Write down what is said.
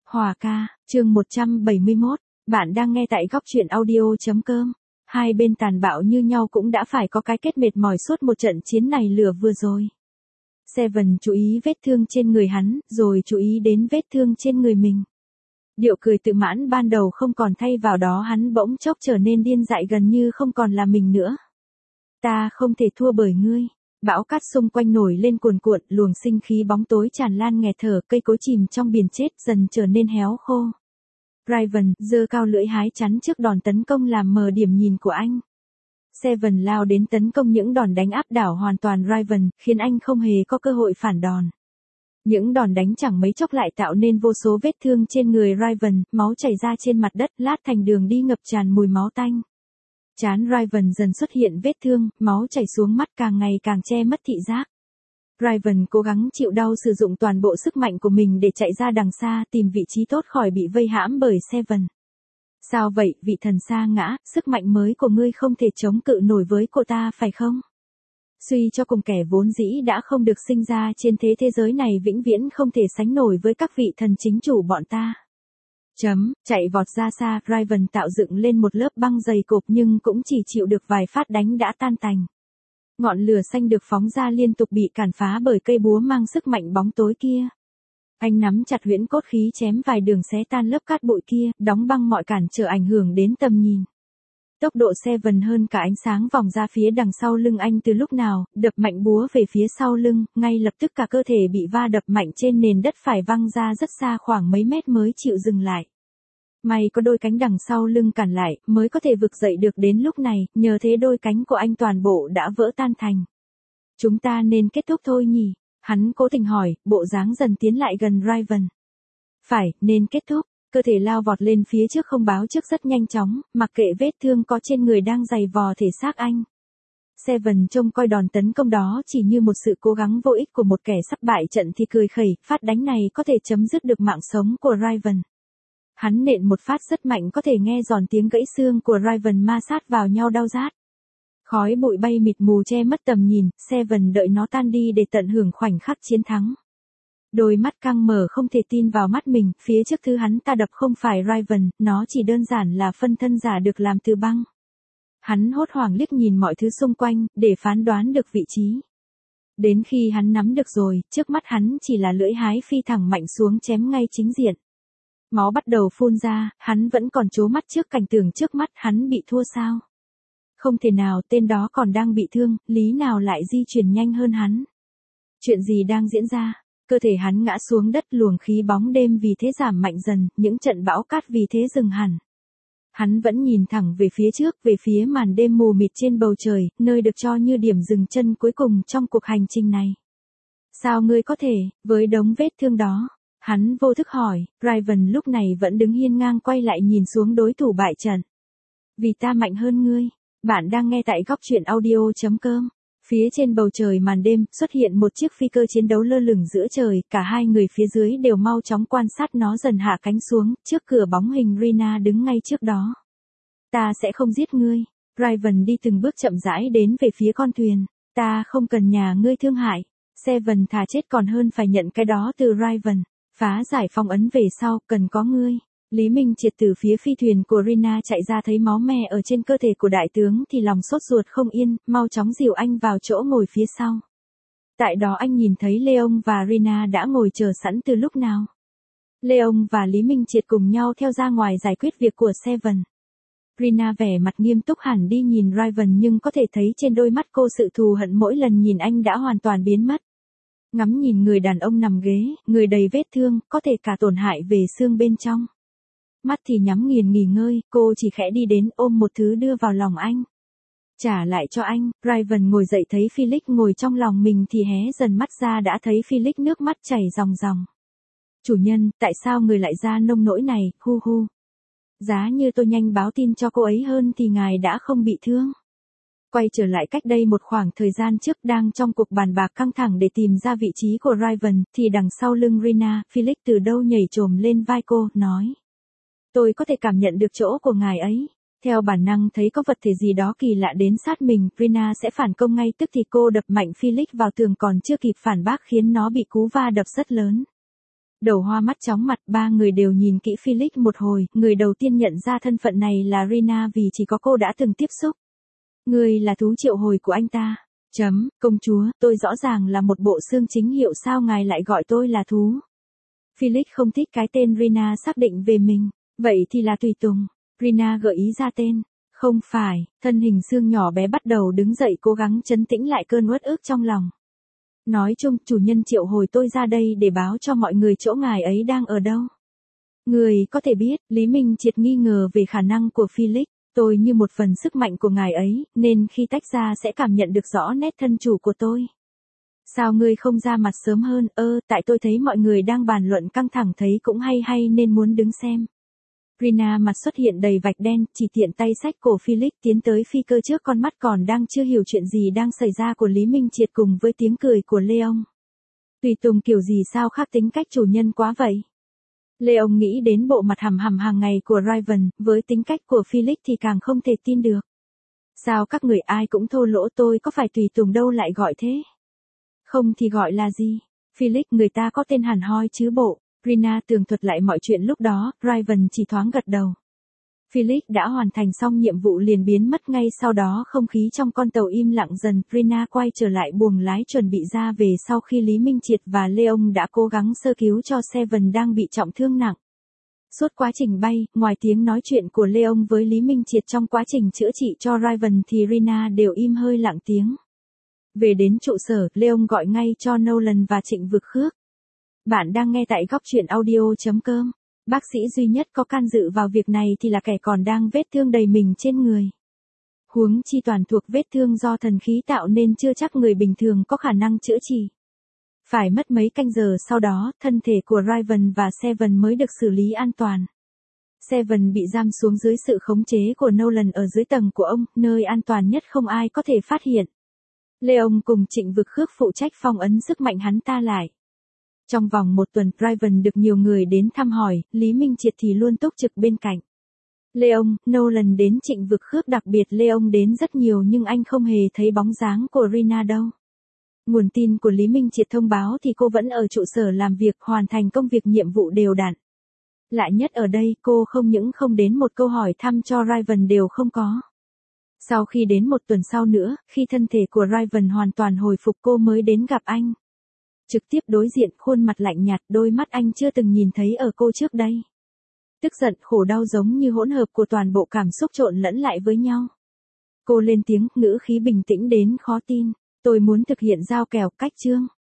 Hòa ca, chương 171, bạn đang nghe tại góc truyện audio.com. Hai bên tàn bạo như nhau cũng đã phải có cái kết mệt mỏi suốt một trận chiến này lửa vừa rồi. Seven chú ý vết thương trên người hắn, rồi chú ý đến vết thương trên người mình. Điệu cười tự mãn ban đầu không còn, thay vào đó hắn bỗng chốc trở nên điên dại, gần như không còn là mình nữa. Ta không thể thua bởi ngươi. Bão cát xung quanh nổi lên cuồn cuộn, luồng sinh khí bóng tối tràn lan nghẹt thở, cây cối chìm trong biển chết dần trở nên héo khô. Raven giơ cao lưỡi hái chắn trước đòn tấn công làm mờ điểm nhìn của anh. Seven lao đến tấn công, những đòn đánh áp đảo hoàn toàn Raven, khiến anh không hề có cơ hội phản đòn. Những đòn đánh chẳng mấy chốc lại tạo nên vô số vết thương trên người Raven, máu chảy ra trên mặt đất, lát thành đường đi ngập tràn mùi máu tanh. Trán Raven dần xuất hiện vết thương, máu chảy xuống mắt càng ngày càng che mất thị giác. Raven cố gắng chịu đau, sử dụng toàn bộ sức mạnh của mình để chạy ra đằng xa, tìm vị trí tốt khỏi bị vây hãm bởi Seven. Sao vậy, vị thần sa ngã, sức mạnh mới của ngươi không thể chống cự nổi với cô ta phải không? Suy cho cùng, kẻ vốn dĩ đã không được sinh ra trên thế giới này vĩnh viễn không thể sánh nổi với các vị thần chính chủ bọn ta. Chạy vọt ra xa, Raven tạo dựng lên một lớp băng dày cộp nhưng cũng chỉ chịu được vài phát đánh đã tan tành. Ngọn lửa xanh được phóng ra liên tục bị cản phá bởi cây búa mang sức mạnh bóng tối kia. Anh nắm chặt huyễn cốt khí chém vài đường xé tan lớp cát bụi kia, đóng băng mọi cản trở ảnh hưởng đến tầm nhìn. Tốc độ Seven hơn cả ánh sáng vòng ra phía đằng sau lưng anh từ lúc nào, đập mạnh búa về phía sau lưng, ngay lập tức cả cơ thể bị va đập mạnh trên nền đất, phải văng ra rất xa khoảng mấy mét mới chịu dừng lại. May có đôi cánh đằng sau lưng cản lại, mới có thể vực dậy được đến lúc này, nhờ thế đôi cánh của anh toàn bộ đã vỡ tan thành. Chúng ta nên kết thúc thôi nhỉ? Hắn cố tình hỏi, bộ dáng dần tiến lại gần Raven. Phải, nên kết thúc. Cơ thể lao vọt lên phía trước không báo trước rất nhanh chóng, mặc kệ vết thương có trên người đang giày vò thể xác anh. Seven trông coi đòn tấn công đó chỉ như một sự cố gắng vô ích của một kẻ sắp bại trận thì cười khẩy, phát đánh này có thể chấm dứt được mạng sống của Raven. Hắn nện một phát rất mạnh, có thể nghe giòn tiếng gãy xương của Raven ma sát vào nhau đau rát. Khói bụi bay mịt mù che mất tầm nhìn, Seven đợi nó tan đi để tận hưởng khoảnh khắc chiến thắng. Đôi mắt căng mở không thể tin vào mắt mình, phía trước thứ hắn ta đập không phải Raven, nó chỉ đơn giản là phân thân giả được làm từ băng. Hắn hốt hoảng liếc nhìn mọi thứ xung quanh, để phán đoán được vị trí. Đến khi hắn nắm được rồi, trước mắt hắn chỉ là lưỡi hái phi thẳng mạnh xuống chém ngay chính diện. Máu bắt đầu phun ra, hắn vẫn còn trố mắt trước cảnh tượng trước mắt, hắn bị thua sao? Không thể nào, tên đó còn đang bị thương, lý nào lại di chuyển nhanh hơn hắn? Chuyện gì đang diễn ra? Cơ thể hắn ngã xuống đất, luồng khí bóng đêm vì thế giảm mạnh dần, những trận bão cát vì thế dừng hẳn. Hắn vẫn nhìn thẳng về phía trước, về phía màn đêm mù mịt trên bầu trời, nơi được cho như điểm dừng chân cuối cùng trong cuộc hành trình này. Sao ngươi có thể, với đống vết thương đó? Hắn vô thức hỏi. Raven lúc này vẫn đứng hiên ngang quay lại nhìn xuống đối thủ bại trận. Vì ta mạnh hơn ngươi. Bạn đang nghe tại góc truyện audio.com. Phía trên bầu trời màn đêm, xuất hiện một chiếc phi cơ chiến đấu lơ lửng giữa trời, cả hai người phía dưới đều mau chóng quan sát nó dần hạ cánh xuống, trước cửa bóng hình Rina đứng ngay trước đó. Ta sẽ không giết ngươi. Raven đi từng bước chậm rãi đến về phía con thuyền. Ta không cần nhà ngươi thương hại. Seven thà chết còn hơn phải nhận cái đó từ Raven. Phá giải phong ấn về sau, cần có ngươi. Lý Minh Triệt từ phía phi thuyền của Rina chạy ra, thấy máu me ở trên cơ thể của đại tướng thì lòng sốt ruột không yên, mau chóng dìu anh vào chỗ ngồi phía sau. Tại đó anh nhìn thấy Leon và Rina đã ngồi chờ sẵn từ lúc nào. Leon và Lý Minh Triệt cùng nhau theo ra ngoài giải quyết việc của Seven. Rina vẻ mặt nghiêm túc hẳn đi nhìn Raven, nhưng có thể thấy trên đôi mắt cô sự thù hận mỗi lần nhìn anh đã hoàn toàn biến mất. Ngắm nhìn người đàn ông nằm ghế, người đầy vết thương, có thể cả tổn hại về xương bên trong. Mắt thì nhắm nghiền nghỉ ngơi, cô chỉ khẽ đi đến ôm một thứ đưa vào lòng anh. Trả lại cho anh. Raven ngồi dậy thấy Felix ngồi trong lòng mình thì hé dần mắt ra, đã thấy Felix nước mắt chảy ròng ròng. Chủ nhân, tại sao người lại ra nông nỗi này, hu hu. Giá như tôi nhanh báo tin cho cô ấy hơn thì ngài đã không bị thương. Quay trở lại cách đây một khoảng thời gian trước, đang trong cuộc bàn bạc căng thẳng để tìm ra vị trí của Raven, thì đằng sau lưng Rina, Felix từ đâu nhảy trồm lên vai cô, nói. Tôi có thể cảm nhận được chỗ của ngài ấy. Theo bản năng thấy có vật thể gì đó kỳ lạ đến sát mình, Rina sẽ phản công ngay tức thì cô đập mạnh Felix vào tường, còn chưa kịp phản bác khiến nó bị cú va đập rất lớn. Đầu hoa mắt chóng mặt, ba người đều nhìn kỹ Felix một hồi, người đầu tiên nhận ra thân phận này là Rina vì chỉ có cô đã từng tiếp xúc. Người là thú triệu hồi của anh ta. Công chúa, tôi rõ ràng là một bộ xương chính hiệu, sao ngài lại gọi tôi là thú? Felix không thích cái tên Rina xác định về mình. Vậy thì là tùy tùng. Rina gợi ý ra tên. Không phải, thân hình xương nhỏ bé bắt đầu đứng dậy cố gắng trấn tĩnh lại cơn uất ức trong lòng. Nói chung, chủ nhân triệu hồi tôi ra đây để báo cho mọi người chỗ ngài ấy đang ở đâu. Người có thể biết, Lý Minh Triệt nghi ngờ về khả năng của Felix. Tôi như một phần sức mạnh của ngài ấy, nên khi tách ra sẽ cảm nhận được rõ nét thân chủ của tôi. Sao ngươi không ra mặt sớm hơn? Tại tôi thấy mọi người đang bàn luận căng thẳng thấy cũng hay nên muốn đứng xem. Rina mặt xuất hiện đầy vạch đen, chỉ tiện tay xách cổ Felix tiến tới phi cơ trước con mắt còn đang chưa hiểu chuyện gì đang xảy ra của Lý Minh Triệt cùng với tiếng cười của Leon. Tùy tùng kiểu gì sao khác tính cách chủ nhân quá vậy? Leon nghĩ đến bộ mặt hầm hầm hàng ngày của Raven, với tính cách của Felix thì càng không thể tin được. Sao các người ai cũng thô lỗ, tôi có phải tùy tùng đâu lại gọi thế? Không thì gọi là gì? Felix, người ta có tên hẳn hoi chứ bộ. Rina tường thuật lại mọi chuyện lúc đó, Raven chỉ thoáng gật đầu. Felix đã hoàn thành xong nhiệm vụ liền biến mất ngay sau đó, không khí trong con tàu im lặng dần. Rina quay trở lại buồng lái chuẩn bị ra về sau khi Lý Minh Triệt và Leon đã cố gắng sơ cứu cho Seven đang bị trọng thương nặng. Suốt quá trình bay, ngoài tiếng nói chuyện của Leon với Lý Minh Triệt trong quá trình chữa trị cho Raven thì Rina đều im hơi lặng tiếng. Về đến trụ sở, Leon gọi ngay cho Nolan và Trịnh Vực Khước. Bạn đang nghe tại góc truyện audio.com. Bác sĩ duy nhất có can dự vào việc này thì là kẻ còn đang vết thương đầy mình trên người. Huống chi toàn thuộc vết thương do thần khí tạo nên chưa chắc người bình thường có khả năng chữa trị. Phải mất mấy canh giờ sau đó, thân thể của Raven và Seven mới được xử lý an toàn. Seven bị giam xuống dưới sự khống chế của Nolan ở dưới tầng của ông, nơi an toàn nhất không ai có thể phát hiện. Leon cùng Trịnh Vực Khước phụ trách phong ấn sức mạnh hắn ta lại. Trong vòng một tuần, Raven được nhiều người đến thăm hỏi, Lý Minh Triệt thì luôn túc trực bên cạnh. Leon, Nolan đến Trịnh Vực Khước, đặc biệt Leon đến rất nhiều nhưng anh không hề thấy bóng dáng của Rina đâu. Nguồn tin của Lý Minh Triệt thông báo thì cô vẫn ở trụ sở làm việc, hoàn thành công việc nhiệm vụ đều đặn. Lạ nhất ở đây, cô không những không đến một câu hỏi thăm cho Raven đều không có. Sau khi đến một tuần sau nữa, khi thân thể của Raven hoàn toàn hồi phục cô mới đến gặp anh. Trực tiếp đối diện, khuôn mặt lạnh nhạt, đôi mắt anh chưa từng nhìn thấy ở cô trước đây. Tức giận, khổ đau giống như hỗn hợp của toàn bộ cảm xúc trộn lẫn lại với nhau. Cô lên tiếng, ngữ khí bình tĩnh đến khó tin. Tôi muốn thực hiện giao kèo cách chương.